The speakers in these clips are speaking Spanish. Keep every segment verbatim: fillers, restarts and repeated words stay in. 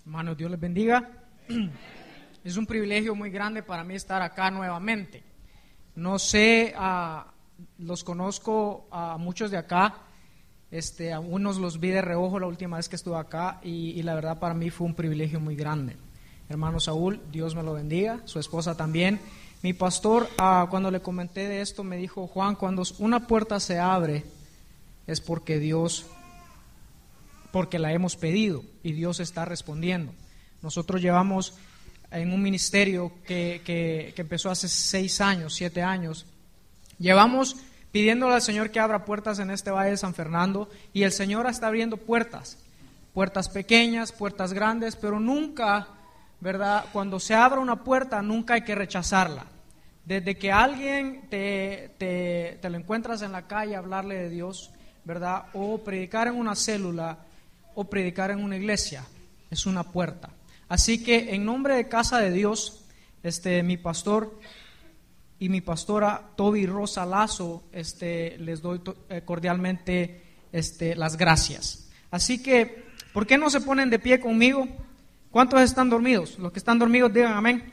Hermanos, Dios les bendiga. Es un privilegio muy grande para mí estar acá nuevamente. No sé, uh, los conozco a muchos de acá, este, a unos los vi de reojo la última vez que estuve acá y, y la verdad para mí fue un privilegio muy grande. Hermano Saúl, Dios me lo bendiga, su esposa también. Mi pastor, uh, cuando le comenté de esto, me dijo: Juan, cuando una puerta se abre es porque Dios... porque la hemos pedido y Dios está respondiendo. Nosotros llevamos en un ministerio que, que, que empezó hace seis años, siete años, llevamos pidiéndole al Señor que abra puertas en este Valle de San Fernando, y el Señor está abriendo puertas, puertas pequeñas, puertas grandes, pero nunca, ¿verdad? Cuando se abra una puerta, nunca hay que rechazarla. Desde que alguien te, te, te lo encuentras en la calle, hablarle de Dios, ¿verdad? O predicar en una célula, o predicar en una iglesia, es una puerta. Así que en nombre de Casa de Dios, este, mi pastor y mi pastora Toby Rosa Lazo, este, les doy to, eh, cordialmente este, las gracias. Así que, ¿por qué no se ponen de pie conmigo? ¿Cuántos están dormidos? Los que están dormidos digan amén.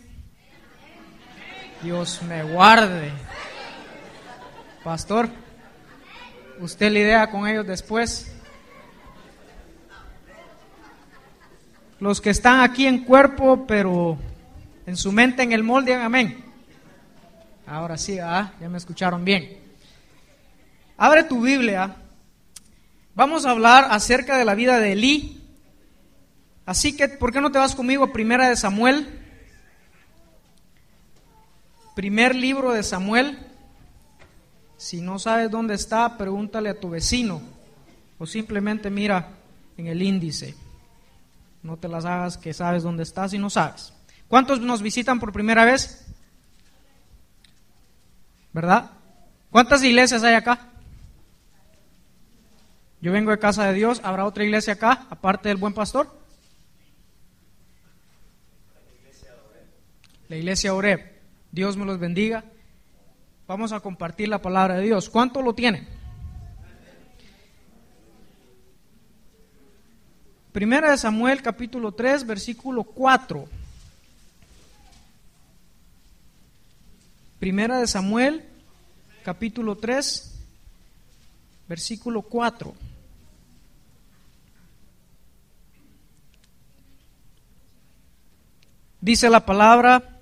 Dios me guarde. Pastor, usted lidia con ellos después. Los que están aquí en cuerpo, pero en su mente en el molde, digan amén. Ahora sí, ¿ah? Ya me escucharon bien. Abre tu Biblia. Vamos a hablar acerca de la vida de Elí. Así que, ¿por qué no te vas conmigo a Primera de Samuel? Primer libro de Samuel. Si no sabes dónde está, pregúntale a tu vecino. O simplemente mira en el índice. No te las hagas que sabes dónde estás y no sabes. ¿Cuántos nos visitan por primera vez? ¿Verdad? ¿Cuántas iglesias hay acá? Yo vengo de Casa de Dios. ¿Habrá otra iglesia acá, aparte del Buen Pastor? La iglesia Oreb. Dios me los bendiga. Vamos a compartir la palabra de Dios. ¿Cuánto lo tienen? Primera de Samuel, capítulo tres, versículo cuatro. Primera de Samuel, capítulo tres, versículo cuatro. Dice la palabra,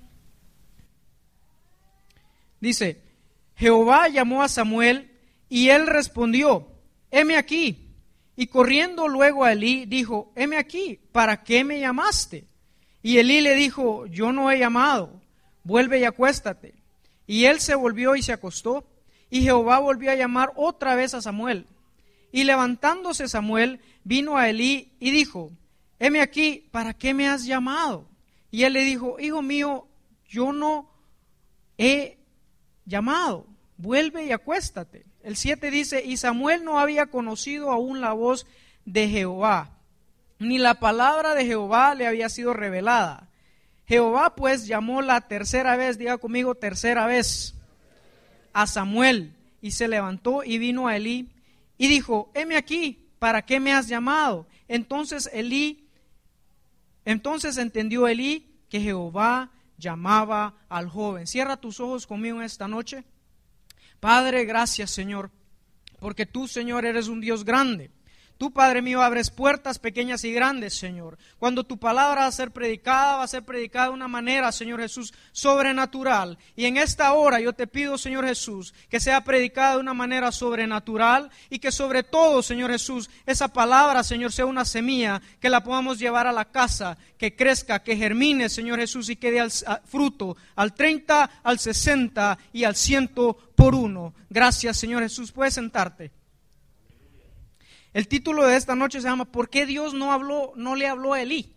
dice: Jehová llamó a Samuel y él respondió: heme aquí. Y corriendo luego a Elí, dijo: heme aquí, ¿para qué me llamaste? Y Elí le dijo: yo no he llamado, vuelve y acuéstate. Y él se volvió y se acostó, y Jehová volvió a llamar otra vez a Samuel. Y levantándose Samuel, vino a Elí y dijo: heme aquí, ¿para qué me has llamado? Y él le dijo: hijo mío, yo no he llamado, vuelve y acuéstate. El siete dice: y Samuel no había conocido aún la voz de Jehová, ni la palabra de Jehová le había sido revelada. Jehová pues llamó la tercera vez, diga conmigo, tercera vez, a Samuel, y se levantó y vino a Elí y dijo: heme aquí, ¿para qué me has llamado? Entonces Elí, entonces entendió Elí que Jehová llamaba al joven. Cierra tus ojos conmigo en esta noche. Padre, gracias, Señor, porque tú, Señor, eres un Dios grande. Tú, Padre mío, abres puertas pequeñas y grandes, Señor. Cuando tu palabra va a ser predicada, va a ser predicada de una manera, Señor Jesús, sobrenatural. Y en esta hora yo te pido, Señor Jesús, que sea predicada de una manera sobrenatural y que sobre todo, Señor Jesús, esa palabra, Señor, sea una semilla que la podamos llevar a la casa, que crezca, que germine, Señor Jesús, y que dé al, a, fruto al treinta, al sesenta y al ciento por uno. Gracias, Señor Jesús. Puedes sentarte. El título de esta noche se llama: ¿por qué Dios no habló, no le habló a Elí?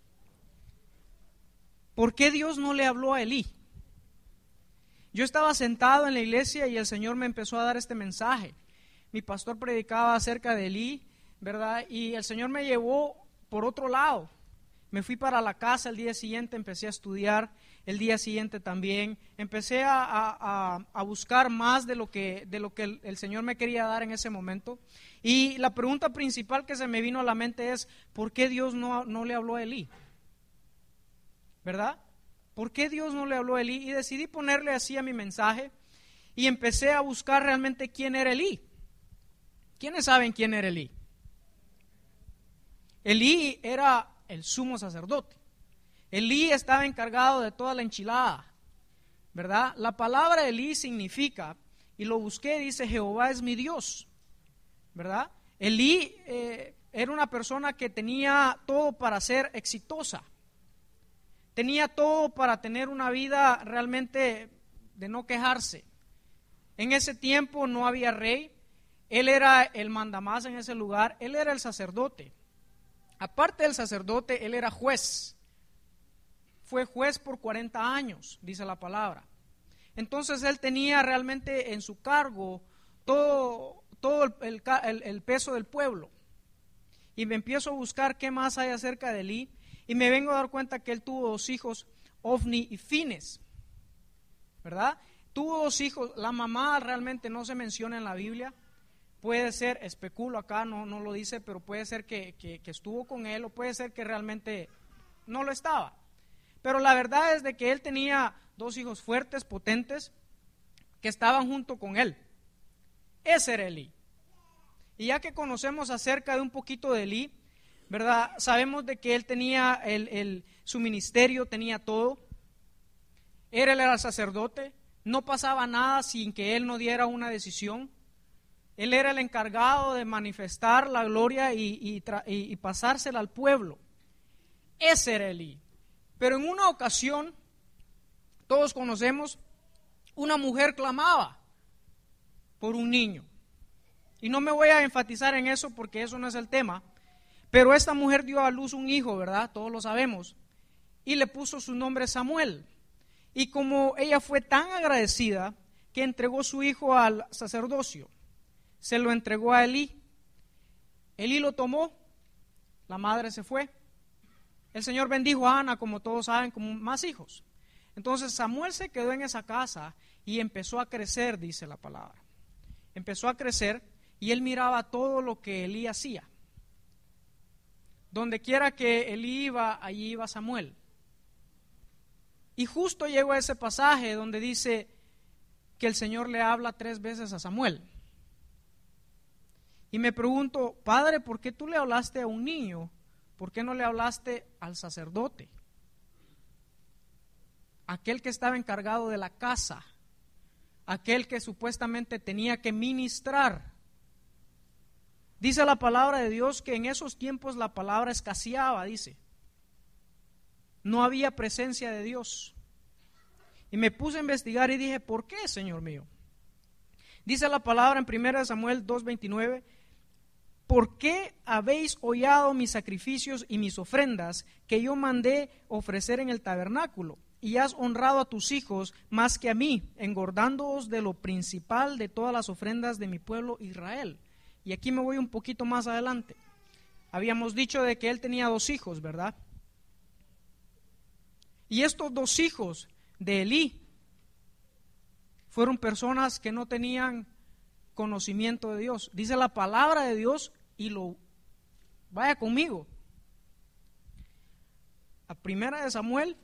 ¿Por qué Dios no le habló a Elí? Yo estaba sentado en la iglesia y el Señor me empezó a dar este mensaje. Mi pastor predicaba acerca de Elí, ¿verdad? Y el Señor me llevó por otro lado. Me fui para la casa el día siguiente, empecé a estudiar. El día siguiente también empecé a, a, a buscar más de lo que, de lo que el, el Señor me quería dar en ese momento. Y la pregunta principal que se me vino a la mente es: ¿por qué Dios no, no le habló a Elí? ¿verdad? ¿Por qué Dios no le habló a Elí? Y decidí ponerle así a mi mensaje y empecé a buscar realmente quién era Elí. ¿Quiénes saben quién era Elí? Elí era el sumo sacerdote. Elí estaba encargado de toda la enchilada, ¿verdad? La palabra Elí significa, y lo busqué, dice Jehová es mi Dios, ¿verdad? Elí eh, era una persona que tenía todo para ser exitosa. Tenía todo para tener una vida realmente de no quejarse. En ese tiempo no había rey, él era el mandamás en ese lugar, él era el sacerdote. Aparte del sacerdote, él era juez. Fue juez por cuarenta años, dice la palabra. Entonces él tenía realmente en su cargo todo, todo el, el, el peso del pueblo. Y me empiezo a buscar qué más hay acerca de Elí. Y me vengo a dar cuenta que él tuvo dos hijos, Ofni y Fines, ¿verdad? Tuvo dos hijos, la mamá realmente no se menciona en la Biblia, puede ser, especulo acá, no, no lo dice, pero puede ser que, que, que estuvo con él o puede ser que realmente no lo estaba. Pero la verdad es de que él tenía dos hijos fuertes, potentes, que estaban junto con él. Ese era Elí. Y ya que conocemos acerca de un poquito de Elí, ¿verdad? Sabemos de que él tenía el, el, su ministerio, tenía todo. Él era el sacerdote, no pasaba nada sin que él no diera una decisión. Él era el encargado de manifestar la gloria y, y, y, y pasársela al pueblo. Ese era Elí. Pero en una ocasión, todos conocemos, una mujer clamaba por un niño. Y no me voy a enfatizar en eso porque eso no es el tema. Pero esta mujer dio a luz un hijo, ¿verdad? Todos lo sabemos. Y le puso su nombre Samuel. Y como ella fue tan agradecida que entregó su hijo al sacerdocio, se lo entregó a Elí. Elí lo tomó, la madre se fue. El Señor bendijo a Ana, como todos saben, como más hijos. Entonces Samuel se quedó en esa casa y empezó a crecer, dice la palabra. Empezó a crecer y él miraba todo lo que Elí hacía. Donde quiera que Elí iba, allí iba Samuel. Y justo llegó a ese pasaje donde dice que el Señor le habla tres veces a Samuel. Y me pregunto, Padre, ¿por qué tú le hablaste a un niño? ¿Por qué no le hablaste al sacerdote? Aquel que estaba encargado de la casa, aquel que supuestamente tenía que ministrar. Dice la palabra de Dios que en esos tiempos la palabra escaseaba, dice. No había presencia de Dios. Y me puse a investigar y dije, ¿por qué, Señor mío? Dice la palabra en primera Samuel dos veintinueve, ¿por qué habéis hollado mis sacrificios y mis ofrendas que yo mandé ofrecer en el tabernáculo? Y has honrado a tus hijos más que a mí, engordándoos de lo principal de todas las ofrendas de mi pueblo Israel. Y aquí me voy un poquito más adelante. Habíamos dicho de que él tenía dos hijos, ¿verdad? Y estos dos hijos de Elí fueron personas que no tenían conocimiento de Dios. Dice la palabra de Dios y lo vaya conmigo. A primera de Samuel,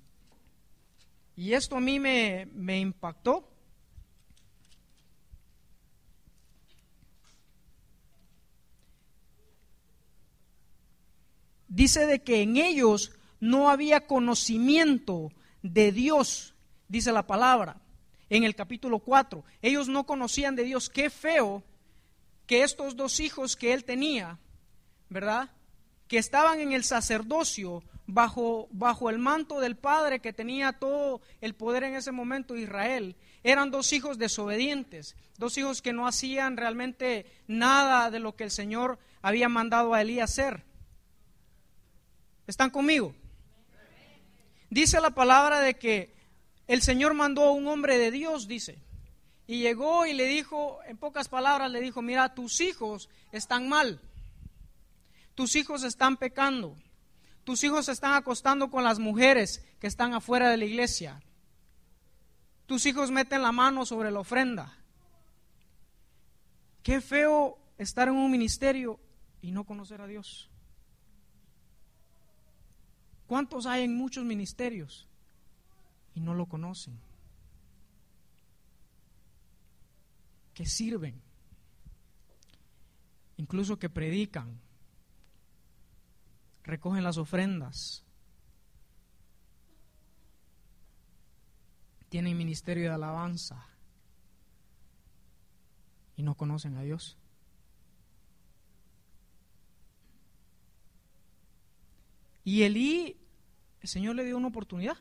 y esto a mí me, me impactó. Dice de que en ellos no había conocimiento de Dios, dice la palabra, en el capítulo cuatro. Ellos no conocían de Dios. Qué feo que estos dos hijos que él tenía, ¿verdad?, que estaban en el sacerdocio bajo, bajo el manto del padre que tenía todo el poder en ese momento, Israel, eran dos hijos desobedientes, dos hijos que no hacían realmente nada de lo que el Señor había mandado a Elí hacer. ¿Están conmigo? Dice la palabra de que el Señor mandó a un hombre de Dios, dice, y llegó y le dijo, en pocas palabras le dijo, mira, tus hijos están mal, tus hijos están pecando, tus hijos se están acostando con las mujeres que están afuera de la iglesia, tus hijos meten la mano sobre la ofrenda. Qué feo estar en un ministerio y no conocer a Dios. ¿Cuántos hay en muchos ministerios y no lo conocen? Que sirven, incluso que predican, recogen las ofrendas, tienen ministerio de alabanza y no conocen a Dios. Y Elí, el Señor le dio una oportunidad,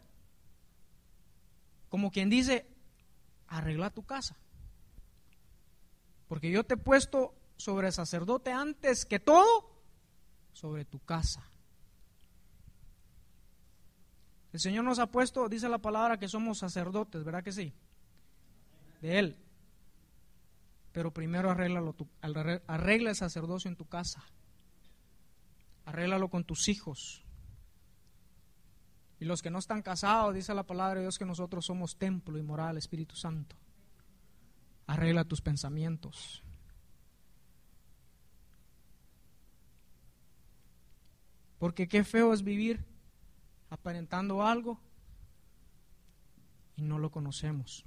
como quien dice, arregla tu casa, porque yo te he puesto sobre sacerdote antes que todo sobre tu casa. El Señor nos ha puesto, dice la palabra, que somos sacerdotes, ¿verdad que sí? De Él. Pero primero arréglalo tu, arregla el sacerdocio en tu casa. Arréglalo con tus hijos. Y los que no están casados, dice la palabra de Dios que nosotros somos templo y morada del Espíritu Santo. Arregla tus pensamientos. Porque qué feo es vivir aparentando algo y no lo conocemos.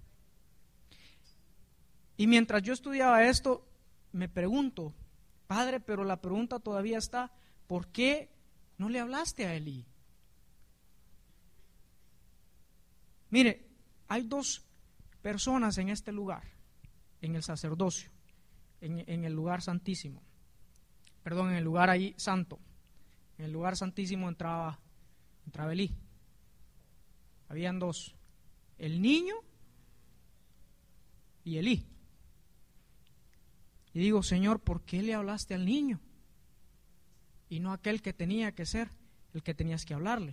Y mientras yo estudiaba esto, me pregunto, Padre, pero la pregunta todavía está, ¿por qué no le hablaste a Elí? Mire, hay dos personas en este lugar, en el sacerdocio, en, en el lugar santísimo, perdón, en el lugar ahí santo. En el lugar santísimo entraba, entraba Elí. Habían dos, el niño y Elí. Y digo, Señor, ¿por qué le hablaste al niño? Y no a aquel que tenía que ser, el que tenías que hablarle.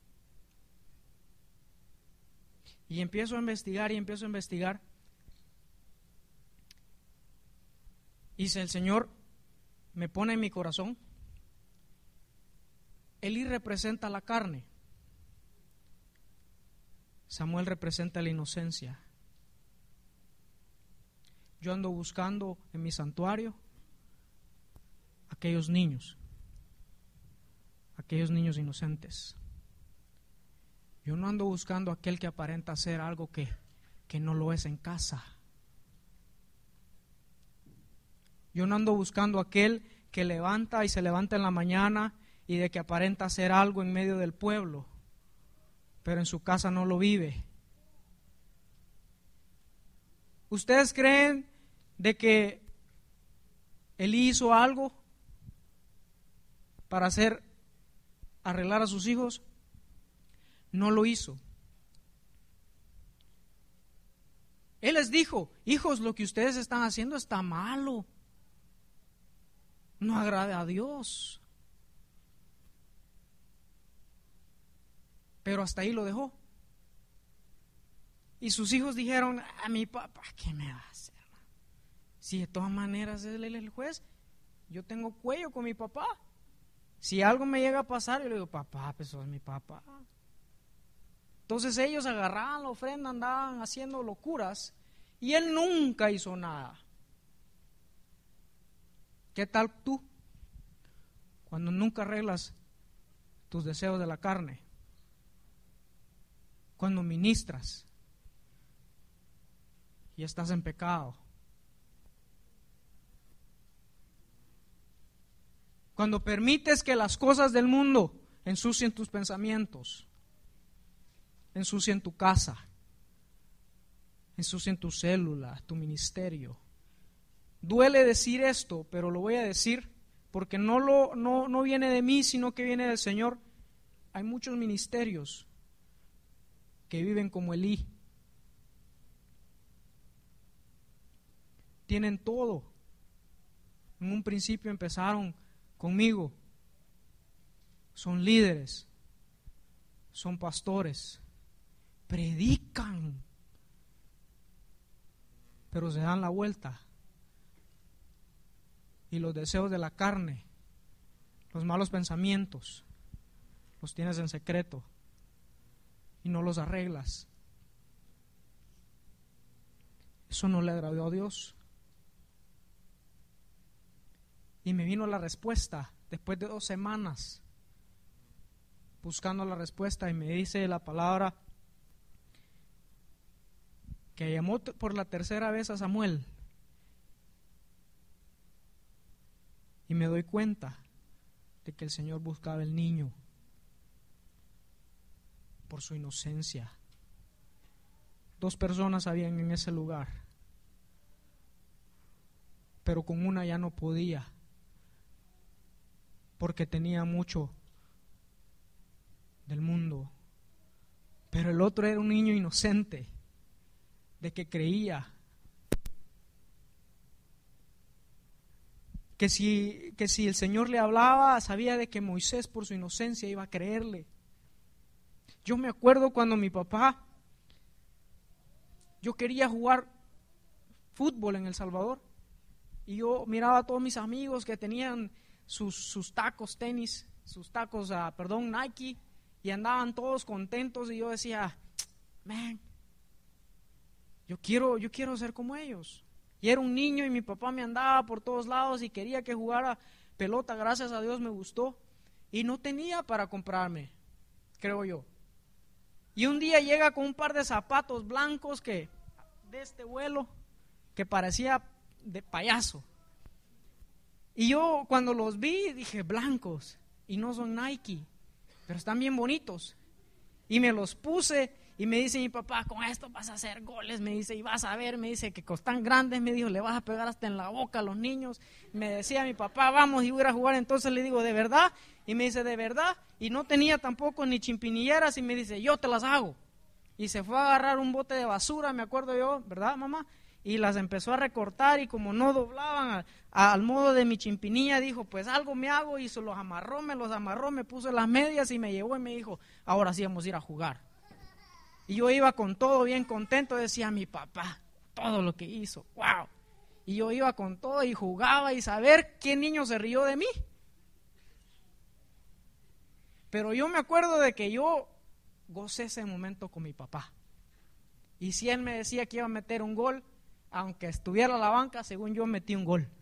Y empiezo a investigar y empiezo a investigar. Y el Señor me pone en mi corazón. Elí representa la carne. Samuel representa la inocencia. Yo ando buscando en mi santuario aquellos niños, aquellos niños inocentes. Yo no ando buscando aquel que aparenta ser algo que, que no lo es en casa. Yo no ando buscando aquel que levanta y se levanta en la mañana y de que aparenta ser algo en medio del pueblo, pero en su casa no lo vive. ¿Ustedes creen de que Elí hizo algo para hacer arreglar a sus hijos? No lo hizo. Él les dijo, hijos, lo que ustedes están haciendo está malo, no agrada a Dios. Pero hasta ahí lo dejó. Y sus hijos dijeron, a mi papá, ¿qué me va a hacer? Si de todas maneras él es el juez, yo tengo cuello con mi papá. Si algo me llega a pasar, yo le digo, papá, pues es mi papá. Entonces ellos agarraban la ofrenda, andaban haciendo locuras y él nunca hizo nada. ¿Qué tal tú? Cuando nunca arreglas tus deseos de la carne, cuando ministras y estás en pecado, cuando permites que las cosas del mundo ensucien tus pensamientos, ensucien tu casa, ensucien tu célula, tu ministerio. Duele decir esto, pero lo voy a decir porque no, lo, no, no viene de mí, sino que viene del Señor. Hay muchos ministerios que viven como Elí. Tienen todo. En un principio empezaron conmigo. Son líderes, son pastores, predican, pero se dan la vuelta. Y los deseos de la carne, los malos pensamientos, los tienes en secreto y no los arreglas. Eso no le agradó a Dios. Y me vino la respuesta después de dos semanas buscando la respuesta y me dice la palabra que llamó por la tercera vez a Samuel. Y me doy cuenta de que el Señor buscaba el niño por su inocencia. Dos personas habían en ese lugar, pero con una ya no podía, porque tenía mucho del mundo. Pero el otro era un niño inocente, de que creía que si, que si el Señor le hablaba, sabía de que Moisés por su inocencia iba a creerle. Yo me acuerdo cuando mi papá, yo quería jugar fútbol en El Salvador, y yo miraba a todos mis amigos que tenían sus, sus tacos tenis, sus tacos, uh, perdón, Nike, y andaban todos contentos, y yo decía, man, yo quiero, yo quiero ser como ellos. Y era un niño y mi papá me andaba por todos lados y quería que jugara pelota, gracias a Dios me gustó, y no tenía para comprarme, creo yo. Y un día llega con un par de zapatos blancos que de este vuelo que parecía de payaso. Y yo cuando los vi dije, blancos, y no son Nike, pero están bien bonitos. Y me los puse y me dice mi papá, con esto vas a hacer goles, me dice, y vas a ver, me dice que están grandes, me dijo, le vas a pegar hasta en la boca a los niños. Me decía mi papá, vamos y voy a jugar. Entonces le digo, ¿de verdad? Y me dice, ¿de verdad? Y no tenía tampoco ni chimpinilleras y me dice, yo te las hago. Y se fue a agarrar un bote de basura, me acuerdo yo, ¿verdad, mamá? Y las empezó a recortar y como no doblaban a, a, al modo de mi chimpinilla, dijo, pues algo me hago, y se los amarró, me los amarró, me puso las medias y me llevó y me dijo, ahora sí vamos a ir a jugar. Y yo iba con todo bien contento, decía mi papá, todo lo que hizo, wow. Y yo iba con todo y jugaba y saber qué niño se rió de mí. Pero yo me acuerdo de que yo gocé ese momento con mi papá. Y si él me decía que iba a meter un gol, aunque estuviera a la banca, según yo metí un gol.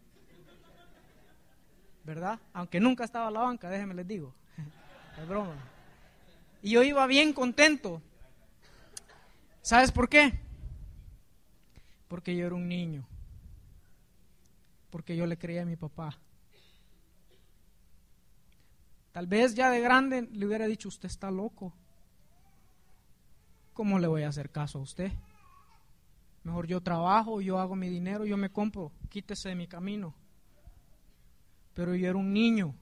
¿Verdad? Aunque nunca estaba a la banca, déjenme les digo. Es broma. Y yo iba bien contento. ¿Sabes por qué? Porque yo era un niño. Porque yo le creía a mi papá. Tal vez ya de grande le hubiera dicho, usted está loco. ¿Cómo le voy a hacer caso a usted? Mejor yo trabajo, yo hago mi dinero, yo me compro, quítese de mi camino. Pero yo era un niño.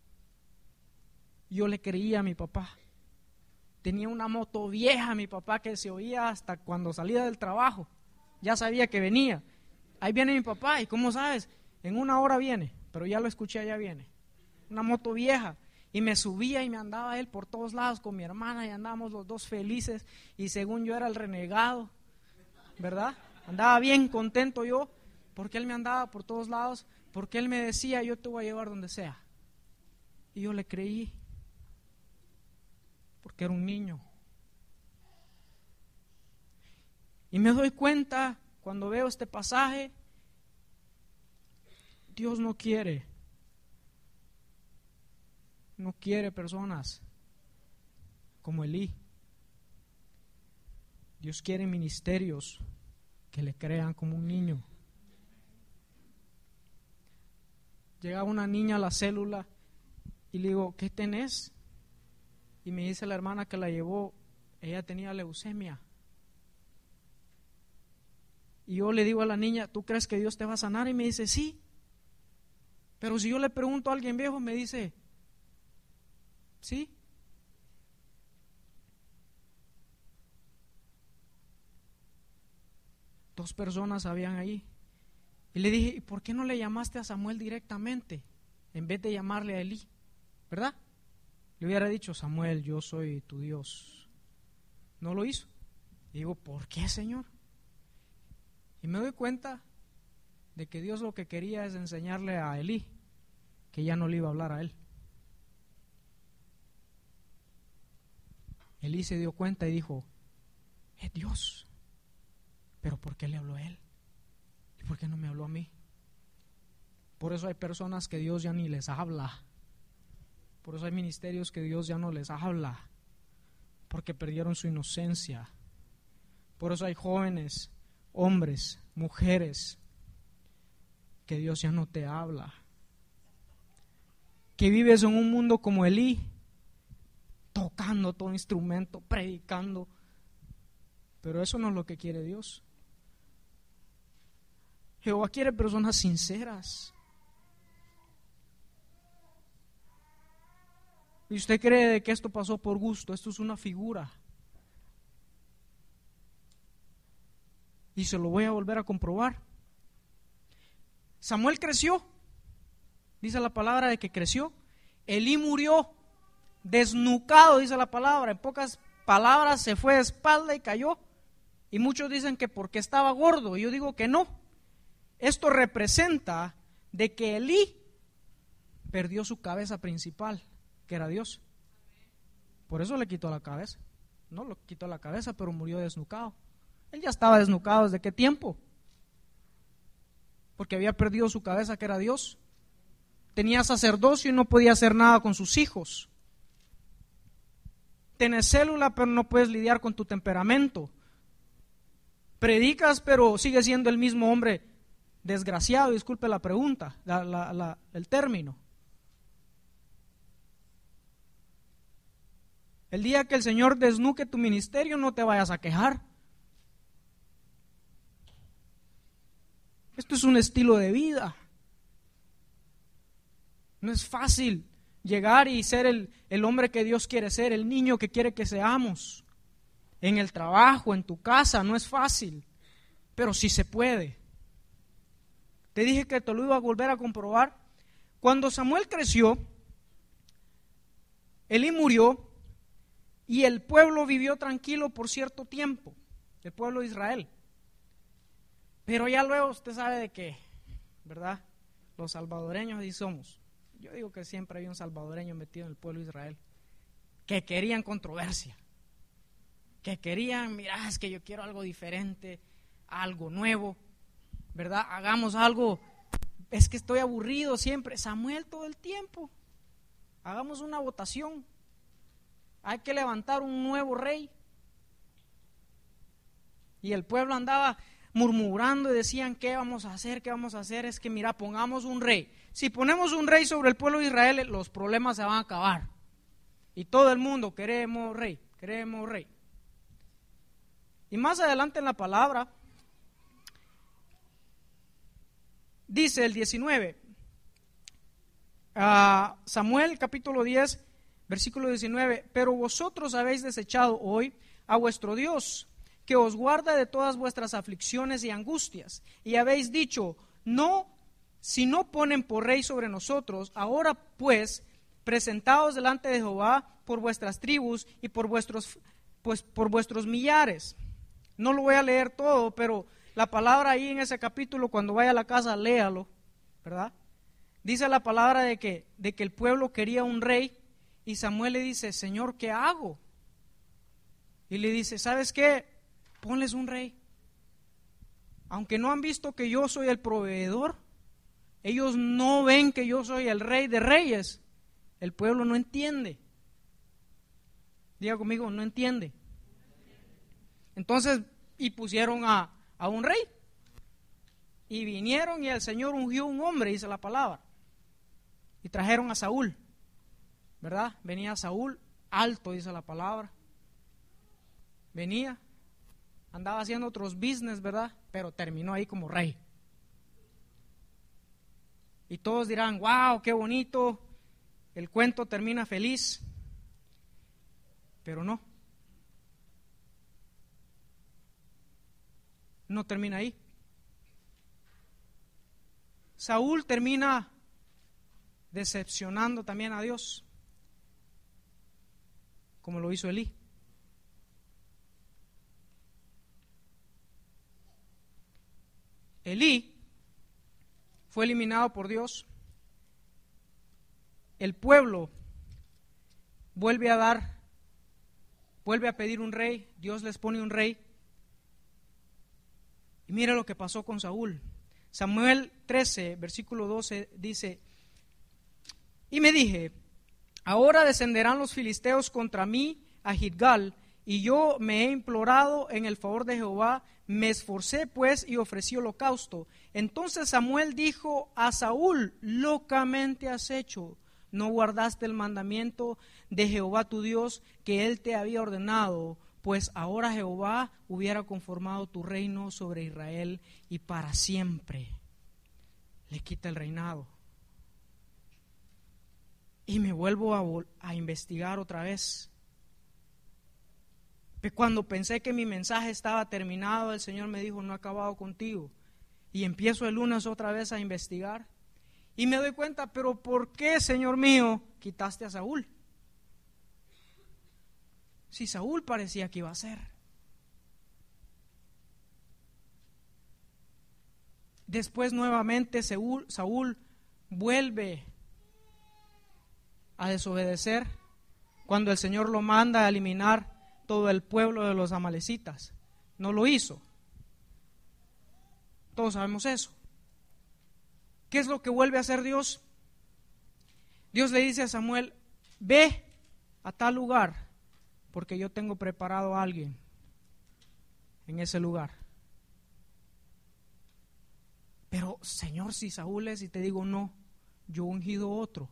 Yo le creía a mi papá. Tenía una moto vieja mi papá que se oía hasta cuando salía del trabajo. Ya sabía que venía. Ahí viene mi papá, ¿y cómo sabes? En una hora viene, pero ya lo escuché, ya viene. Una moto vieja. Y me subía y me andaba él por todos lados con mi hermana y andábamos los dos felices. Y según yo era el renegado, ¿verdad? Andaba bien contento yo, porque él me andaba por todos lados, porque él me decía, yo te voy a llevar donde sea. Y yo le creí, porque era un niño. Y me doy cuenta, cuando veo este pasaje, Dios no quiere, no quiere personas como Elí. Dios quiere ministerios que le crean como un niño. Llegaba una niña a la célula y le digo, ¿qué tenés? Y me dice la hermana que la llevó, ella tenía leucemia. Y yo le digo a la niña, ¿tú crees que Dios te va a sanar? Y me dice, sí. Pero si yo le pregunto a alguien viejo, me dice, sí. Dos personas habían ahí. Y le dije, ¿y por qué no le llamaste a Samuel directamente en vez de llamarle a Elí? ¿Verdad? Le hubiera dicho, Samuel, yo soy tu Dios. No lo hizo. Y digo, ¿por qué, Señor? Y me doy cuenta de que Dios lo que quería es enseñarle a Elí que ya no le iba a hablar a él. Elí se dio cuenta y dijo, es Dios. ¿Pero por qué le habló a él? ¿Y por qué no me habló a mí? Por eso hay personas que Dios ya ni les habla, Por eso hay ministerios que Dios ya no les habla, porque perdieron su inocencia. Por eso hay jóvenes, hombres, mujeres, que Dios ya no te habla. Que vives en un mundo como Elí, tocando todo instrumento, predicando. Pero eso no es lo que quiere Dios. Jehová quiere personas sinceras. Y usted cree de que esto pasó por gusto, esto es una figura. Y se lo voy a volver a comprobar. Samuel creció, dice la palabra de que creció. Elí murió, desnucado, dice la palabra. En pocas palabras, se fue de espalda y cayó. Y muchos dicen que porque estaba gordo. Y yo digo que no. Esto representa de que Elí perdió su cabeza principal, que era Dios. Por eso le quitó la cabeza. No le quitó la cabeza, pero murió desnucado. Él ya estaba desnucado ¿desde qué tiempo? Porque había perdido su cabeza, que era Dios. Tenía sacerdocio y no podía hacer nada con sus hijos. Tienes célula, pero no puedes lidiar con tu temperamento. Predicas, pero sigues siendo el mismo hombre desgraciado, disculpe la pregunta, la, la, la, el término. El día que el Señor desnuque tu ministerio, no te vayas a quejar. Esto es un estilo de vida. No es fácil llegar y ser el, el hombre que Dios quiere ser, el niño que quiere que seamos. En el trabajo, en tu casa, no es fácil, pero sí se puede. Te dije que te lo iba a volver a comprobar. Cuando Samuel creció, Elí murió y el pueblo vivió tranquilo por cierto tiempo, el pueblo de Israel. Pero ya luego usted sabe de qué, ¿verdad? Los salvadoreños así somos. Yo digo que siempre había un salvadoreño metido en el pueblo de Israel, que querían controversia, que querían, mira, es que yo quiero algo diferente, algo nuevo, ¿verdad? Hagamos algo, es que estoy aburrido siempre. Samuel todo el tiempo, hagamos una votación, hay que levantar un nuevo rey. Y el pueblo andaba murmurando y decían, ¿qué vamos a hacer? ¿Qué vamos a hacer? Es que mira, pongamos un rey. Si ponemos un rey sobre el pueblo de Israel, los problemas se van a acabar. Y todo el mundo, queremos rey, queremos rey. Y más adelante en la palabra, dice el diecinueve, uh, Samuel capítulo diez, versículo diecinueve, pero vosotros habéis desechado hoy a vuestro Dios, que os guarda de todas vuestras aflicciones y angustias, y habéis dicho, no, si no ponen por rey sobre nosotros, ahora pues, presentaos delante de Jehová por vuestras tribus y por vuestros, pues, por vuestros millares. No lo voy a leer todo, pero la palabra ahí en ese capítulo, cuando vaya a la casa, léalo, ¿verdad? Dice la palabra de que, de que el pueblo quería un rey, y Samuel le dice, Señor, ¿qué hago? Y le dice, ¿sabes qué? Ponles un rey. Aunque no han visto que yo soy el proveedor, ellos no ven que yo soy el rey de reyes. El pueblo no entiende. Diga conmigo, no entiende. Entonces, y pusieron a, a un rey. Y vinieron y el Señor ungió un hombre, dice la palabra. Y trajeron a Saúl, ¿verdad? Venía Saúl, alto, dice la palabra. Venía, andaba haciendo otros business, ¿verdad? Pero terminó ahí como rey. Y todos dirán, wow, qué bonito, el cuento termina feliz. Pero no. No termina ahí. Saúl termina decepcionando también a Dios, como lo hizo Elí. Elí fue eliminado por Dios. El pueblo vuelve a dar, vuelve a pedir un rey. Dios les pone un rey. Y mira lo que pasó con Saúl. Samuel trece, versículo doce dice, y me dije, ahora descenderán los filisteos contra mí a Gilgal, y yo me he implorado en el favor de Jehová, me esforcé pues y ofrecí holocausto. Entonces Samuel dijo a Saúl: locamente has hecho, no guardaste el mandamiento de Jehová tu Dios que él te había ordenado, pues ahora Jehová hubiera conformado tu reino sobre Israel y para siempre. Le quita el reinado. Y me vuelvo a, a investigar otra vez. Cuando pensé que mi mensaje estaba terminado, el Señor me dijo: no he acabado contigo. Y empiezo el lunes otra vez a investigar. Y me doy cuenta: pero ¿por qué, Señor mío, quitaste a Saúl? Si Saúl parecía que iba a ser. Después nuevamente Saúl, Saúl vuelve a desobedecer cuando el Señor lo manda a eliminar todo el pueblo de los amalecitas. No lo hizo. Todos sabemos eso. ¿Qué es lo que vuelve a hacer Dios? Dios le dice a Samuel: ve a tal lugar, porque yo tengo preparado a alguien en ese lugar. Pero Señor, si Saúl es, y te digo no, yo he ungido otro.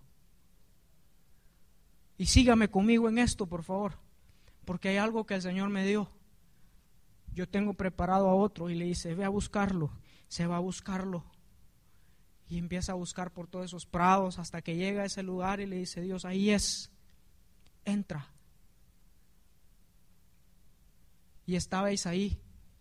Y sígame conmigo en esto, por favor, porque hay algo que el Señor me dio. Yo tengo preparado a otro. Y le dice: ve a buscarlo. Se va a buscarlo. Y empieza a buscar por todos esos prados hasta que llega a ese lugar y le dice Dios: ahí es, entra. Y estaba Isaí.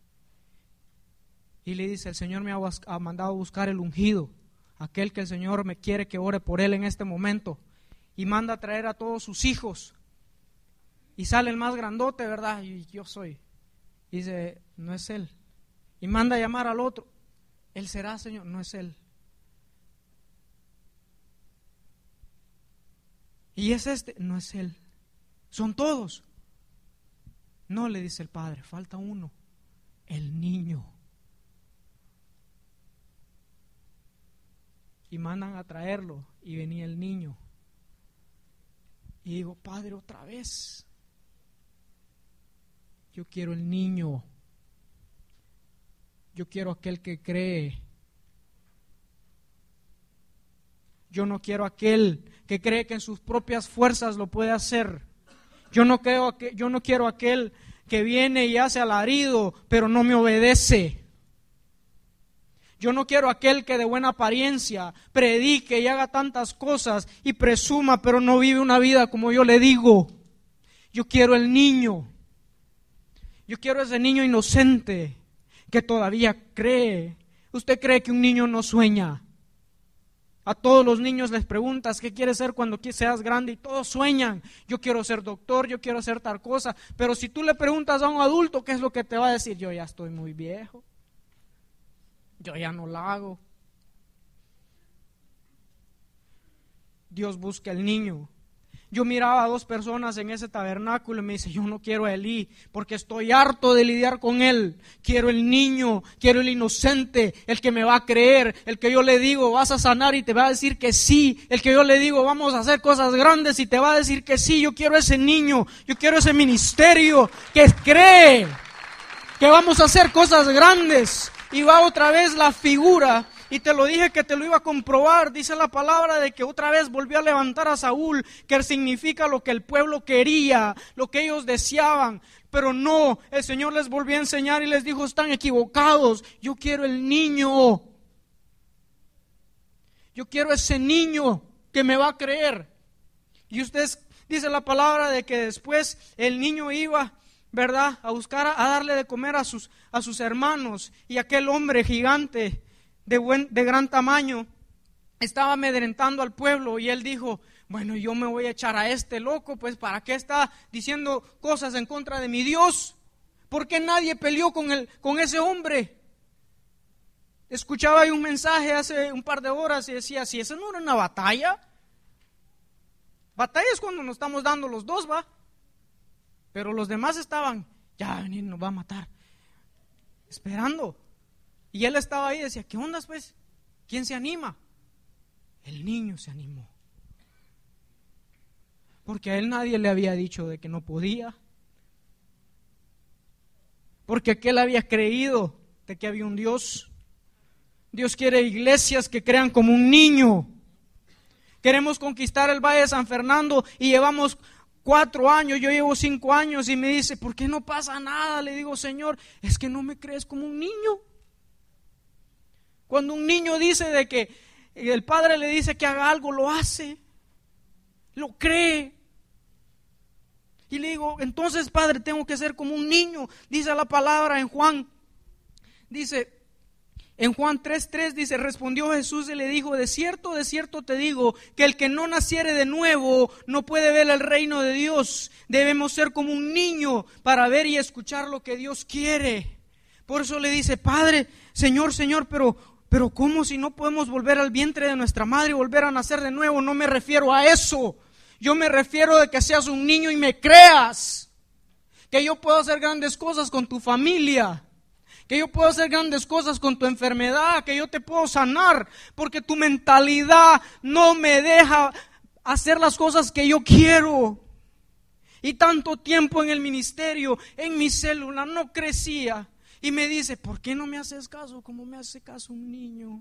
Y le dice: el Señor me ha mandado a buscar el ungido, aquel que el Señor me quiere que ore por él en este momento. Y manda a traer a todos sus hijos. Y sale el más grandote, ¿verdad? Y yo soy. Y dice: no es él. Y manda a llamar al otro. Él será, Señor. No es él. Y es este. No es él. Son todos. No, le dice el padre, falta uno. El niño. Y mandan a traerlo. Y venía el niño. Y digo: Padre, otra vez. Yo quiero el niño. Yo quiero aquel que cree. Yo no quiero aquel que cree que en sus propias fuerzas lo puede hacer. Yo no creo que, yo no quiero aquel que viene y hace alarido, pero no me obedece. Yo no quiero aquel que de buena apariencia predique y haga tantas cosas y presuma, pero no vive una vida como yo le digo. Yo quiero el niño. Yo quiero ese niño inocente que todavía cree. ¿Usted cree que un niño no sueña? A todos los niños les preguntas: ¿qué quieres ser cuando seas grande? Y todos sueñan. Yo quiero ser doctor, yo quiero hacer tal cosa. Pero si tú le preguntas a un adulto, ¿qué es lo que te va a decir? Yo ya estoy muy viejo. Yo ya no la hago. Dios busca al niño. Yo miraba a dos personas en ese tabernáculo y me dice: yo no quiero a Elí porque estoy harto de lidiar con él. Quiero el niño, quiero el inocente, el que me va a creer, el que yo le digo vas a sanar y te va a decir que sí, el que yo le digo vamos a hacer cosas grandes y te va a decir que sí. Yo quiero ese niño, yo quiero ese ministerio que cree que vamos a hacer cosas grandes. Y va otra vez la figura. Y te lo dije que te lo iba a comprobar. Dice la palabra de que otra vez volvió a levantar a Saúl, que significa lo que el pueblo quería, lo que ellos deseaban. Pero no, el Señor les volvió a enseñar y les dijo: están equivocados. Yo quiero el niño. Yo quiero ese niño que me va a creer. Y ustedes, dice la palabra de que después el niño iba, ¿verdad?, a buscar, a, a darle de comer a sus, a sus hermanos. Y aquel hombre gigante de, buen, de gran tamaño estaba amedrentando al pueblo. Y él dijo: bueno, yo me voy a echar a este loco, pues ¿para qué está diciendo cosas en contra de mi Dios? ¿Por qué nadie peleó con, el, con ese hombre? Escuchaba ahí un mensaje hace un par de horas y decía: si eso no era una batalla. Batalla es cuando nos estamos dando los dos, ¿va? Pero los demás estaban: ya venir, nos va a matar, esperando. Y él estaba ahí y decía: ¿qué onda, pues? ¿Quién se anima? El niño se animó. Porque a él nadie le había dicho de que no podía. Porque aquel había creído de que había un Dios. Dios quiere iglesias que crean como un niño. Queremos conquistar el Valle de San Fernando y llevamos cuatro años, yo llevo cinco años y me dice, ¿por qué no pasa nada? Le digo, Señor, es que no me crees como un niño. Cuando un niño dice de que el padre le dice que haga algo, lo hace, lo cree. Y le digo, entonces, Padre, tengo que ser como un niño. Dice la palabra en Juan, dice, en Juan tres tres dice, respondió Jesús y le dijo, de cierto, de cierto te digo, que el que no naciere de nuevo no puede ver el reino de Dios. Debemos ser como un niño para ver y escuchar lo que Dios quiere. Por eso le dice, Padre, Señor, Señor, pero, pero ¿cómo si no podemos volver al vientre de nuestra madre y volver a nacer de nuevo? No me refiero a eso. Yo me refiero de que seas un niño y me creas. Que yo puedo hacer grandes cosas con tu familia. Que yo puedo hacer grandes cosas con tu enfermedad, que yo te puedo sanar, porque tu mentalidad no me deja hacer las cosas que yo quiero. Y tanto tiempo en el ministerio, en mi célula, no crecía. Y me dice, ¿por qué no me haces caso como me hace caso un niño?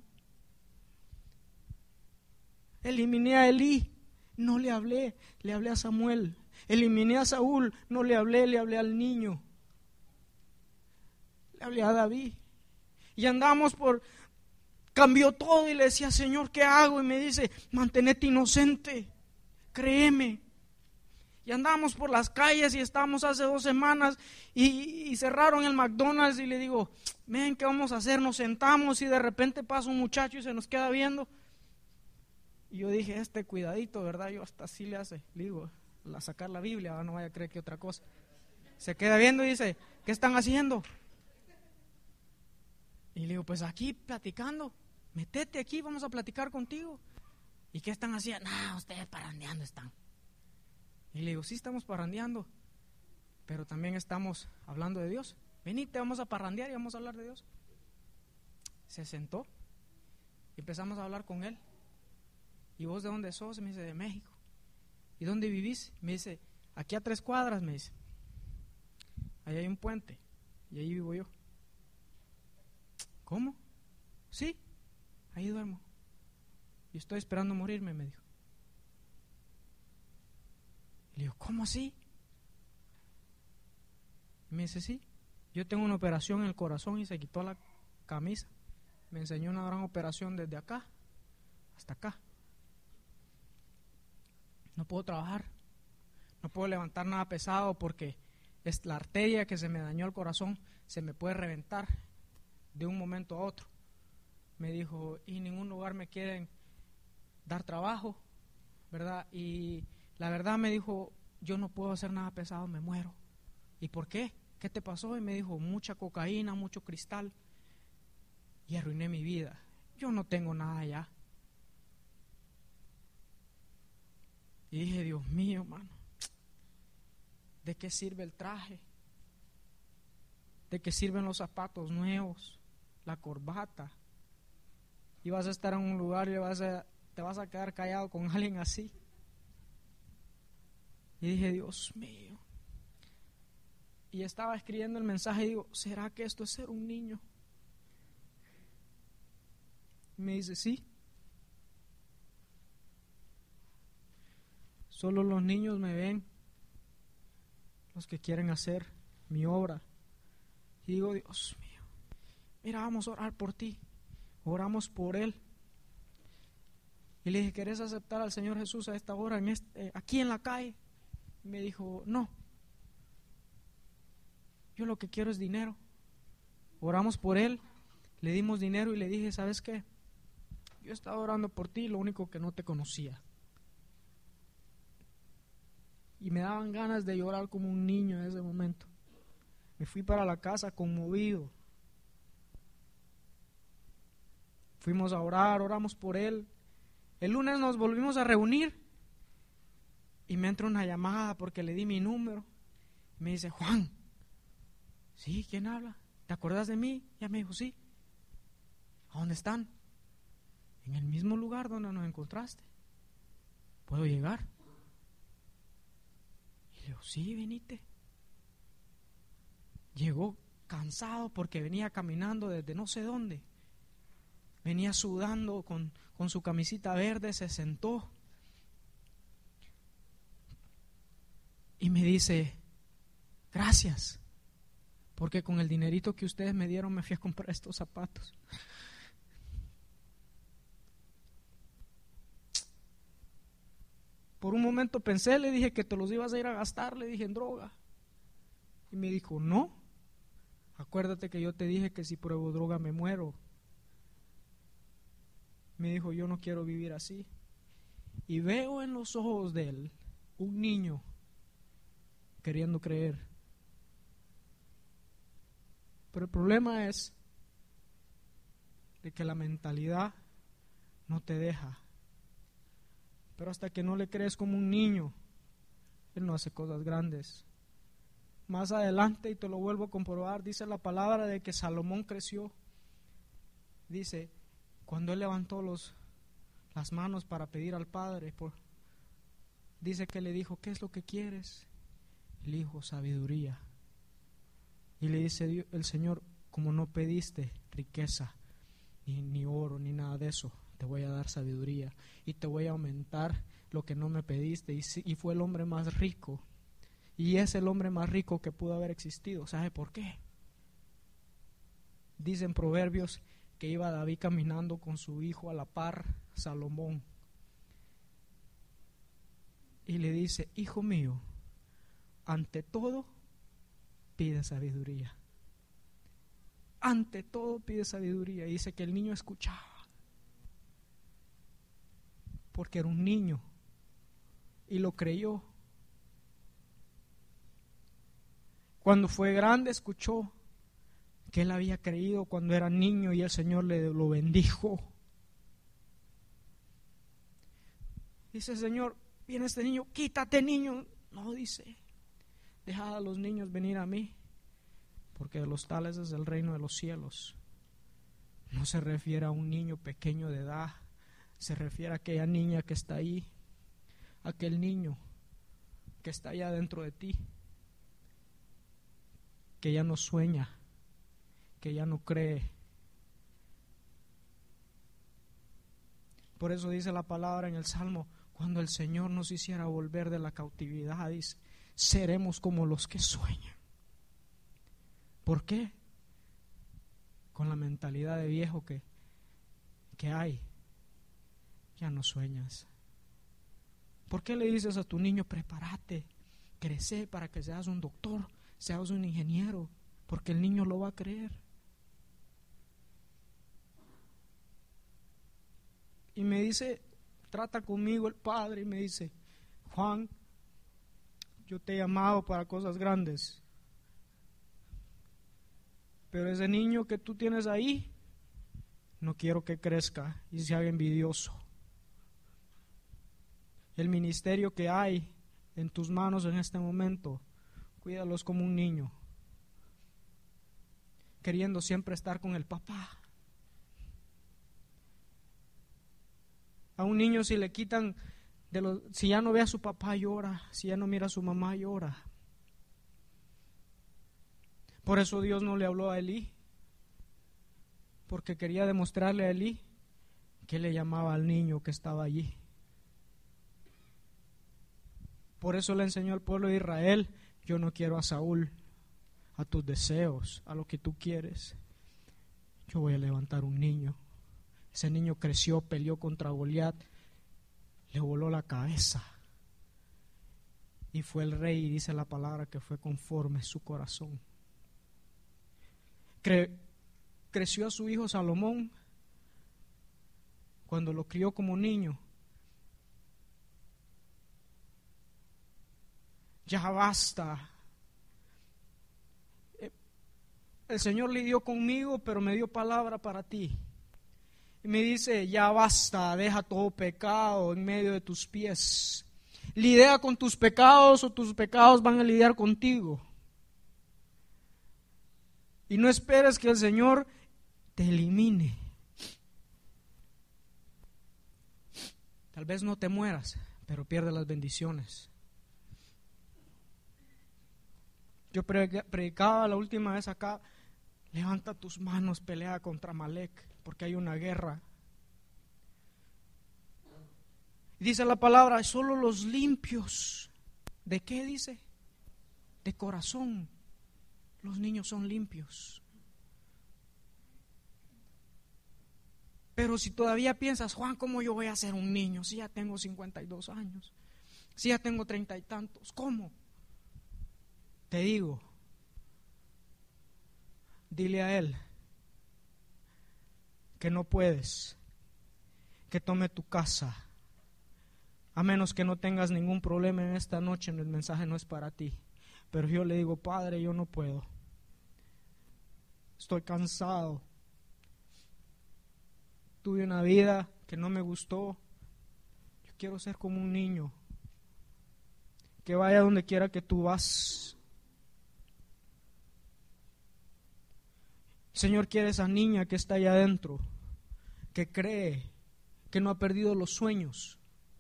Eliminé a Elí, no le hablé, le hablé a Samuel. Eliminé a Saúl, no le hablé, le hablé al niño. Le hablé a David. Y andamos por, cambió todo y le decía, Señor, ¿qué hago? Y me dice, mantenete inocente, créeme. Y andamos por las calles y estábamos hace dos semanas y, y cerraron el McDonald's y le digo, ven, ¿qué vamos a hacer? Nos sentamos y de repente pasa un muchacho y se nos queda viendo. Y yo dije, este cuidadito, ¿verdad? Yo hasta así le hace, le digo, a sacar la Biblia, no vaya a creer que otra cosa. Se queda viendo y dice, ¿qué están haciendo? Y le digo, pues aquí platicando, metete aquí, vamos a platicar contigo. ¿Y qué están haciendo? No, ustedes parandeando están. Y le digo, sí estamos parrandeando, pero también estamos hablando de Dios. Venite, vamos a parrandear y vamos a hablar de Dios. Se sentó y empezamos a hablar con él. ¿Y vos de dónde sos? Me dice, de México. ¿Y dónde vivís? Me dice, aquí a tres cuadras, me dice. Ahí hay un puente y ahí vivo yo. ¿Cómo? Sí, ahí duermo. Y estoy esperando morirme, me dijo. Y le digo, ¿cómo así? Y me dice, sí, yo tengo una operación en el corazón y se quitó la camisa. Me enseñó una gran operación desde acá hasta acá. No puedo trabajar, no puedo levantar nada pesado porque es la arteria que se me dañó el corazón, se me puede reventar de un momento a otro. Me dijo, y en ningún lugar me quieren dar trabajo, ¿verdad? Y la verdad me dijo, yo no puedo hacer nada pesado, me muero. ¿Y por qué? ¿Qué te pasó? Y me dijo, mucha cocaína, mucho cristal, y arruiné mi vida. Yo no tengo nada ya. Y dije, Dios mío, mano, ¿de qué sirve el traje? ¿De qué sirven los zapatos nuevos? La corbata. Y vas a estar en un lugar y vas a, te vas a quedar callado con alguien así. Y dije, Dios mío. Y estaba escribiendo el mensaje y digo, ¿será que esto es ser un niño? Y me dice, sí. Solo los niños me ven, los que quieren hacer mi obra. Y digo, Dios mío, mira, vamos a orar por ti. Oramos por él. Y le dije, ¿querés aceptar al Señor Jesús a esta hora, en este, eh, aquí en la calle? Y me dijo, no. Yo lo que quiero es dinero. Oramos por él, le dimos dinero y le dije, ¿sabes qué? Yo estaba orando por ti, lo único que no te conocía. Y me daban ganas de llorar como un niño en ese momento. Me fui para la casa conmovido. Fuimos a orar, oramos por él. El lunes nos volvimos a reunir y me entra una llamada porque le di mi número. Me dice, Juan, ¿sí? ¿Quién habla? ¿Te acuerdas de mí? Ya me dijo, sí. ¿A dónde están? En el mismo lugar donde nos encontraste. ¿Puedo llegar? Le digo, sí, venite. Llegó cansado porque venía caminando desde no sé dónde. Venía sudando con, con su camisita verde, se sentó. Y me dice, gracias, porque con el dinerito que ustedes me dieron me fui a comprar estos zapatos. Por un momento pensé, le dije que te los ibas a ir a gastar, le dije en droga. Y me dijo, no, acuérdate que yo te dije que si pruebo droga me muero. Me dijo, yo no quiero vivir así. Y veo en los ojos de él un niño queriendo creer. Pero el problema es de que la mentalidad no te deja. Pero hasta que no le crees como un niño, él no hace cosas grandes. Más adelante, y te lo vuelvo a comprobar, dice la palabra de que Salomón creció. Dice, cuando él levantó los, las manos para pedir al Padre, por, dice que le dijo, ¿qué es lo que quieres? El dijo, sabiduría. Y le dice el Señor, como no pediste riqueza, ni, ni oro, ni nada de eso, te voy a dar sabiduría y te voy a aumentar lo que no me pediste. Y, y fue el hombre más rico, y es el hombre más rico que pudo haber existido. ¿Sabe por qué? Dicen Proverbios que iba David caminando con su hijo a la par, Salomón, y le dice, hijo mío, ante todo pide sabiduría. Ante todo pide sabiduría. Y dice que el niño escuchaba, porque era un niño y lo creyó. Cuando fue grande escuchó que él había creído cuando era niño y el Señor le lo bendijo. Dice, Señor, viene este niño, quítate, niño. No, dice, dejad a los niños venir a mí, porque de los tales es el reino de los cielos. No se refiere a un niño pequeño de edad, se refiere a aquella niña que está ahí, aquel niño que está allá dentro de ti, que ya no sueña, que ya no cree. Por eso dice la palabra en el Salmo, cuando el Señor nos hiciera volver de la cautividad, dice, seremos como los que sueñan. ¿Por qué? Con la mentalidad de viejo que, que hay, ya no sueñas. ¿Por qué le dices a tu niño, prepárate, crece para que seas un doctor, seas un ingeniero? Porque el niño lo va a creer. Y me dice, trata conmigo el Padre y me dice, Juan, yo te he llamado para cosas grandes, pero ese niño que tú tienes ahí, no quiero que crezca y se haga envidioso. El ministerio que hay en tus manos en este momento, cuídalos como un niño, queriendo siempre estar con el papá. A un niño, si le quitan de los, si ya no ve a su papá, llora. Si ya no mira a su mamá, llora. Por eso Dios no le habló a Elí, porque quería demostrarle a Elí que le llamaba al niño que estaba allí. Por eso le enseñó al pueblo de Israel, yo no quiero a Saúl, a tus deseos, a lo que tú quieres. Yo voy a levantar un niño. Ese niño creció, peleó contra Goliat, le voló la cabeza y fue el rey, y dice la palabra que fue conforme su corazón. Cre- creció a su hijo Salomón cuando lo crió como niño. Ya basta. El Señor lidió conmigo, pero me dio palabra para ti. Y me dice, ya basta, deja todo pecado en medio de tus pies. Lidia con tus pecados o tus pecados van a lidiar contigo. Y no esperes que el Señor te elimine. Tal vez no te mueras, pero pierdes las bendiciones. Yo predicaba la última vez acá, levanta tus manos, pelea contra Amalek, porque hay una guerra. Dice la palabra, solo los limpios, ¿de qué dice? De corazón, los niños son limpios. Pero si todavía piensas, Juan, ¿cómo yo voy a ser un niño? Si ya tengo cincuenta y dos años, si ya tengo treinta y tantos, ¿cómo? Te digo, dile a él que no puedes, que tome tu casa, a menos que no tengas ningún problema en esta noche. El mensaje no es para ti, pero yo le digo, Padre, yo no puedo, estoy cansado, tuve una vida que no me gustó, yo quiero ser como un niño, que vaya donde quiera que tú vas. El Señor quiere esa niña que está allá adentro, que cree, que no ha perdido los sueños.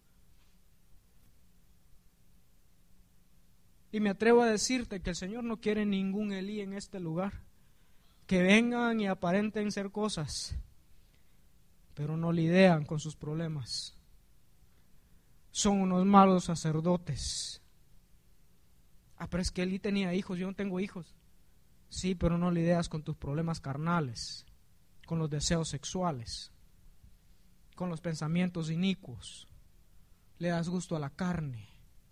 Y me atrevo a decirte que el Señor no quiere ningún Elí en este lugar, que vengan y aparenten ser cosas, pero no lidian con sus problemas. Son unos malos sacerdotes. Ah, pero es que Elí tenía hijos, yo no tengo hijos. Sí, pero no lidias con tus problemas carnales, con los deseos sexuales, con los pensamientos inicuos. Le das gusto a la carne.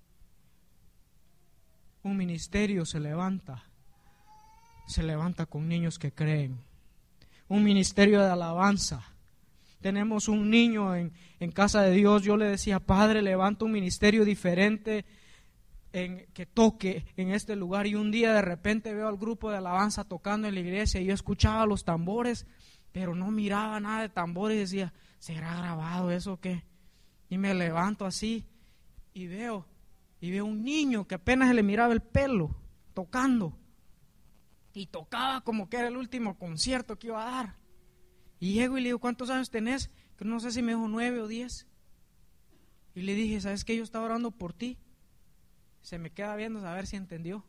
Un ministerio se levanta, se levanta con niños que creen. Un ministerio de alabanza. Tenemos un niño en, en casa de Dios. Yo le decía, Padre, levanta un ministerio diferente en, que toque en este lugar. Y un día de repente veo al grupo de alabanza tocando en la iglesia y yo escuchaba los tambores, pero no miraba nada de tambores y decía, ¿será grabado eso o qué? Y me levanto así y veo, y veo un niño que apenas se le miraba el pelo tocando. Y tocaba como que era el último concierto que iba a dar. Y llego y le digo, ¿cuántos años tenés? Que no sé si me dijo nueve o diez. Y le dije, ¿sabes qué? Yo estaba orando por ti. Se me queda viendo a ver si entendió.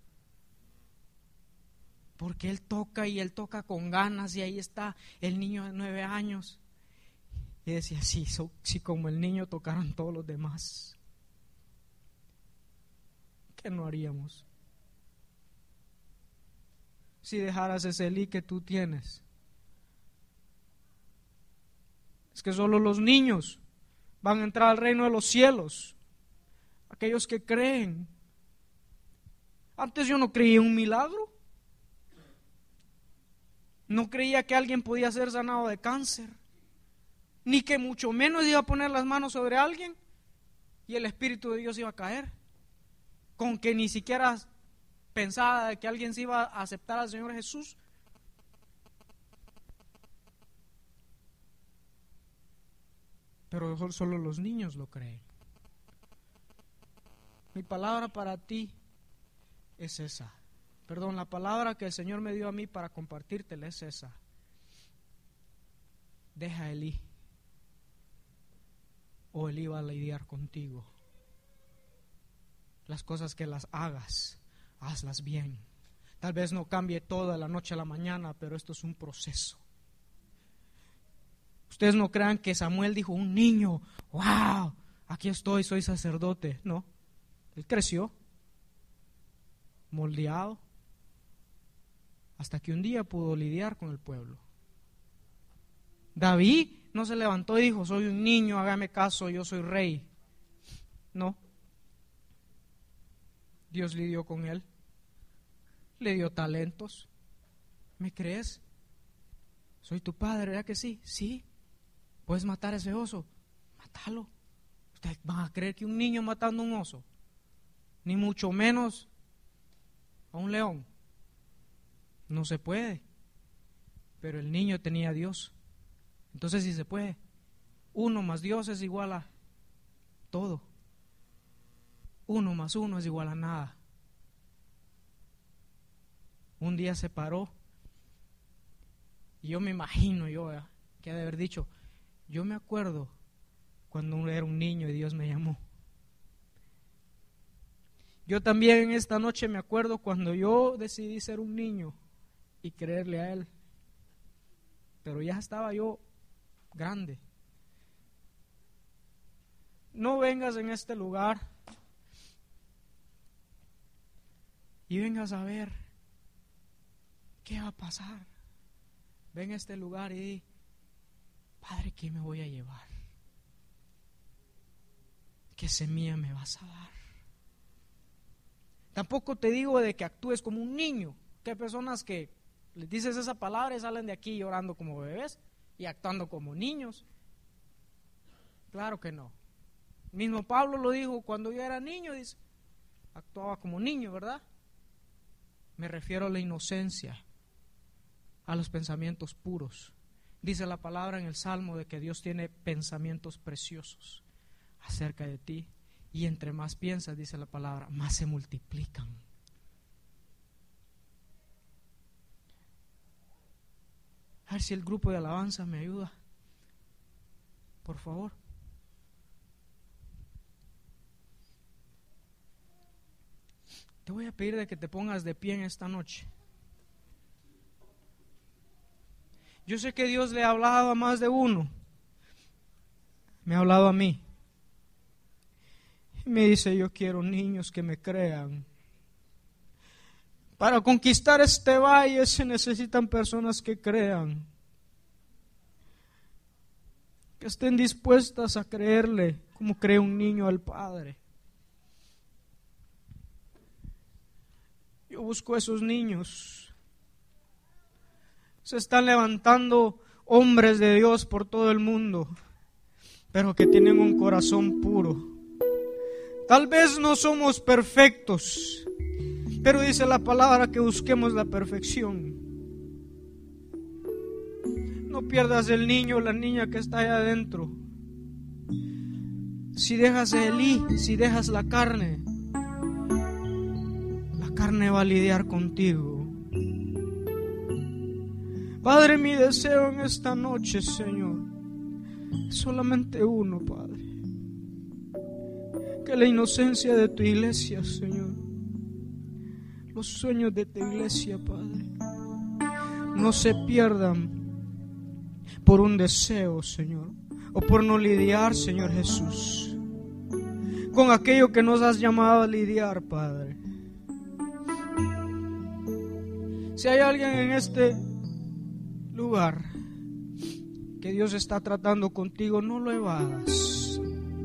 Porque él toca y él toca con ganas y ahí está el niño de nueve años. Y decía, sí, so, si como el niño tocaran todos los demás, ¿qué no haríamos? Si dejaras ese Elí que tú tienes. Es que solo los niños van a entrar al reino de los cielos, aquellos que creen. Antes yo no creía en un milagro, no creía que alguien podía ser sanado de cáncer, ni que mucho menos iba a poner las manos sobre alguien y el Espíritu de Dios iba a caer, con que ni siquiera pensaba que alguien se iba a aceptar al Señor Jesús. Pero solo los niños lo creen. Mi palabra para ti es esa. Perdón, la palabra que el Señor me dio a mí para compartírtela es esa. Deja a Elí, o Elí va a lidiar contigo. Las cosas que las hagas, hazlas bien. Tal vez no cambie todo de la noche a la mañana, pero esto es un proceso. Ustedes no crean que Samuel dijo, un niño, wow, aquí estoy, soy sacerdote. No, él creció, moldeado, hasta que un día pudo lidiar con el pueblo. David no se levantó y dijo, soy un niño, hágame caso, yo soy rey. No. Dios lidió con él, le dio talentos. ¿Me crees? Soy tu padre, ¿verdad que sí? Sí. ¿Puedes matar a ese oso? Mátalo. ¿Ustedes van a creer que un niño matando a un oso? Ni mucho menos a un león. No se puede. Pero el niño tenía a Dios. Entonces sí se puede. Uno más Dios es igual a todo. Uno más uno es igual a nada. Un día se paró y yo me imagino yo eh, que ha de haber dicho, yo me acuerdo cuando era un niño y Dios me llamó. Yo también en esta noche me acuerdo cuando yo decidí ser un niño y creerle a Él, pero ya estaba yo grande. No vengas en este lugar y vengas a ver qué va a pasar. Ven a este lugar y di: Padre, ¿qué me voy a llevar? ¿Qué semilla me vas a dar? Tampoco te digo de que actúes como un niño, que hay personas que les dices esa palabra y salen de aquí llorando como bebés y actuando como niños. Claro que no. Mismo Pablo lo dijo: cuando yo era niño, dice, actuaba como niño, ¿verdad? Me refiero a la inocencia, a los pensamientos puros. Dice la palabra en el Salmo de que Dios tiene pensamientos preciosos acerca de ti, y entre más piensas, dice la palabra, más se multiplican. A ver si el grupo de alabanza me ayuda, por favor. Te voy a pedir de que te pongas de pie en esta noche. Yo sé que Dios le ha hablado a más de uno. Me ha hablado a mí. Y me dice: yo quiero niños que me crean. Para conquistar este valle se necesitan personas que crean, que estén dispuestas a creerle como cree un niño al Padre. Yo busco esos niños. Se están levantando hombres de Dios por todo el mundo, pero que tienen un corazón puro. Tal vez no somos perfectos, pero dice la palabra que busquemos la perfección. No pierdas el niño o la niña que está allá adentro. Si dejas el Elí, si dejas la carne, la carne va a lidiar contigo. Padre, mi deseo en esta noche, Señor, es solamente uno, Padre. Que la inocencia de tu iglesia, Señor, los sueños de tu iglesia, Padre, no se pierdan por un deseo, Señor, o por no lidiar, Señor Jesús, con aquello que nos has llamado a lidiar, Padre. Si hay alguien en este lugar que Dios está tratando contigo, no lo evadas.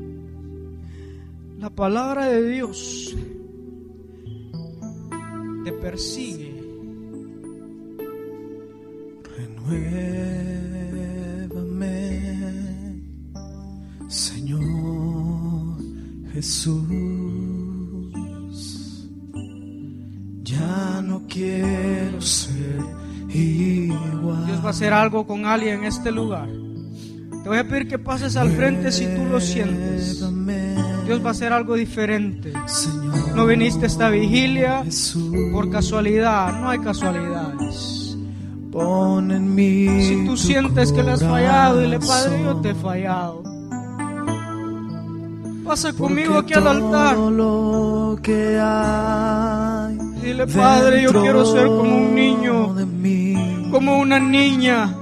La palabra de Dios te persigue. Renuévame, Señor Jesús. Ya no quiero ser igual. Dios va a hacer algo con alguien en este lugar. Te voy a pedir que pases al frente si tú lo sientes. Dios va a hacer algo diferente. No viniste a esta vigilia por casualidad, no hay casualidades. Pon en mí Si tú sientes que le has fallado, dile: Padre, yo te he fallado. Pasa conmigo aquí al altar. Lo que hay Dile: Padre, yo quiero ser como un niño, de mí, como una niña.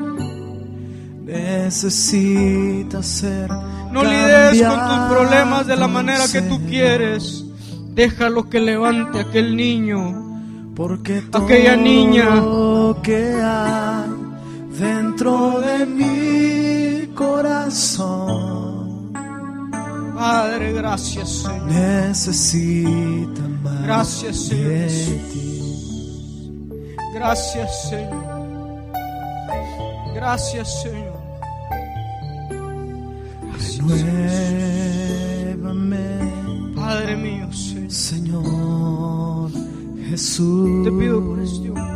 necesita ser. No lides con tus problemas de la manera que tú quieres. Déjalo que levante a aquel niño, porque aquella niña. Lo que hay dentro de mi corazón, Padre, gracias, Señor. necesita más. Gracias, Señor de Jesús. ti. Gracias, Señor. Gracias, Señor. Renuévame, Padre mío, Señor. Señor Jesús. Te pido por este hombre.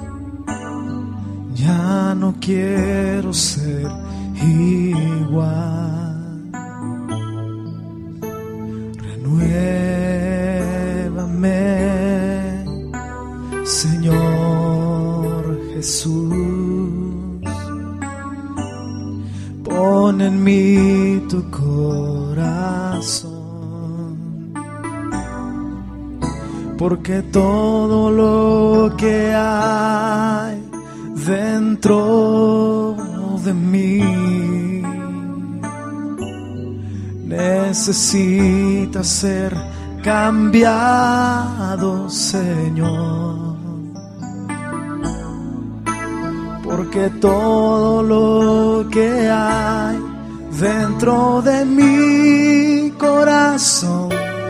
Ya no quiero ser igual. Renuévame, Señor Jesús. Pon en mí tu corazón. porque todo lo que hay dentro de mí necesita ser cambiado, Señor, porque todo lo que hay dentro de mi corazón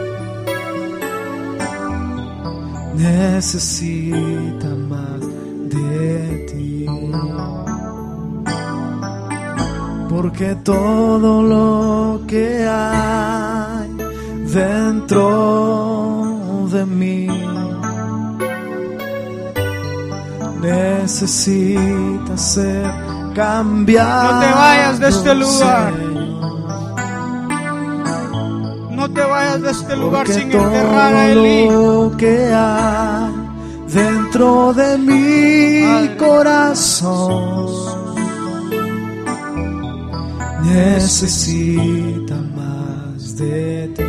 necesita más de ti, porque todo lo que hay dentro de mí necesita ser cambiado. No te vayas de este lugar. Señor. No te vayas de este lugar Porque sin enterrar a Elí. todo lo que hay dentro de mi Padre, corazón necesita más de ti.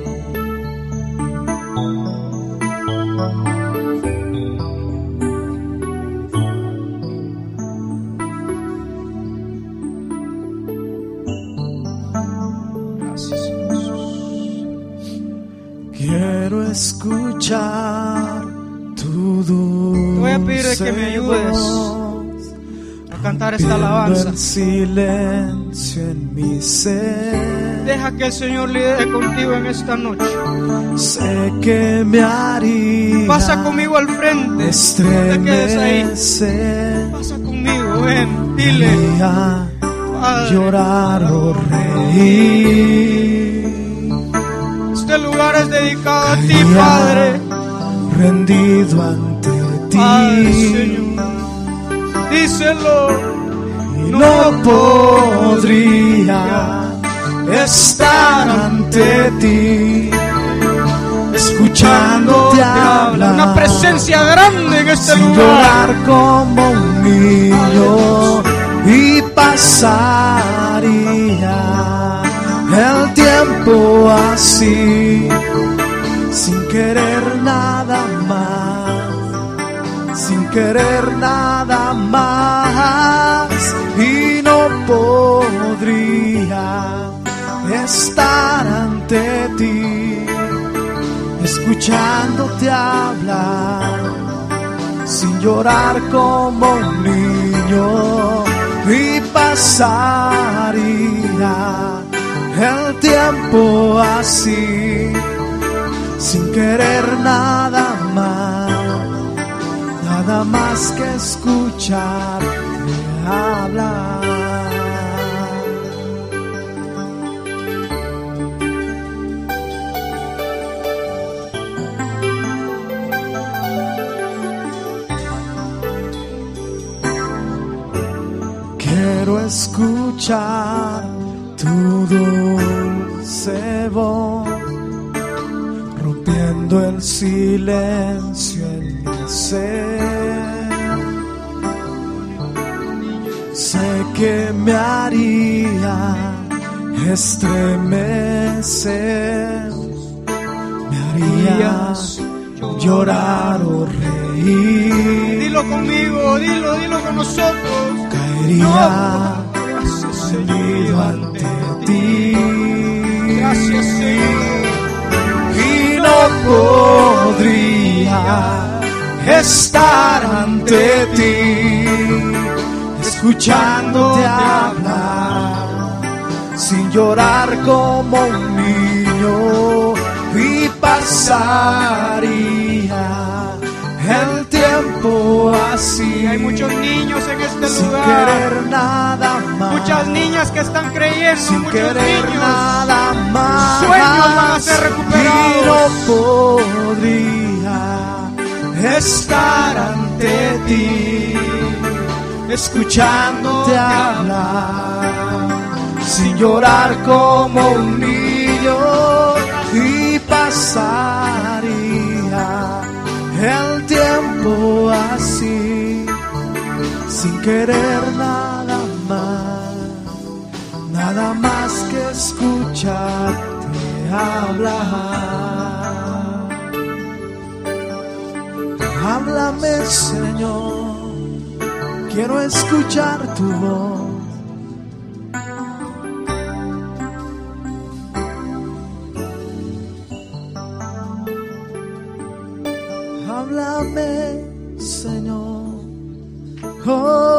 Quiero escuchar tu dulce Te voy a pedir que me ayudes voz, a cantar esta rompiendo alabanza. el silencio en mi ser. Deja que el Señor lidere contigo en esta noche. Sé que me haría Pasa conmigo al frente. No te quedes ahí. estremecer, Pasa conmigo, ven, dile. haría Padre, llorar o reír. este lugar es dedicado a ti, Caería Padre. rendido ante ti, Padre, Señor. Díselo. y no podría estar ante ti, escuchándote hablar, Una presencia grande en este sin lugar. llorar como un niño, y pasaría el tiempo así, sin querer nada más, sin querer nada más, y no podría estar ante ti, escuchándote hablar, sin llorar como un niño, y pasaría el tiempo así, sin querer nada más, nada más que escucharte hablar. Quiero escuchar tu dulce voz, rompiendo el silencio en mi ser. Sé que me haría estremecer, me haría llorar o reír. Dilo conmigo, dilo, dilo con nosotros. Caería Gracias, rendido Señor. ante ti, Gracias, Señor. y no podría estar ante ti, escuchándote hablar, sin llorar como un niño, y pasaría el tiempo así. Hay muchos niños en este sin lugar. querer nada más, Muchas niñas que están creyendo. sin Muchos querer niños. nada más, Sueños van a ser recuperados. y no podría estar ante ti, escuchándote hablar, sin llorar como un niño, y pasaría el tiempo así, sin querer nada más, nada más que escucharte hablar. Háblame, Señor, quiero escuchar tu voz. Háblame, Señor, oh.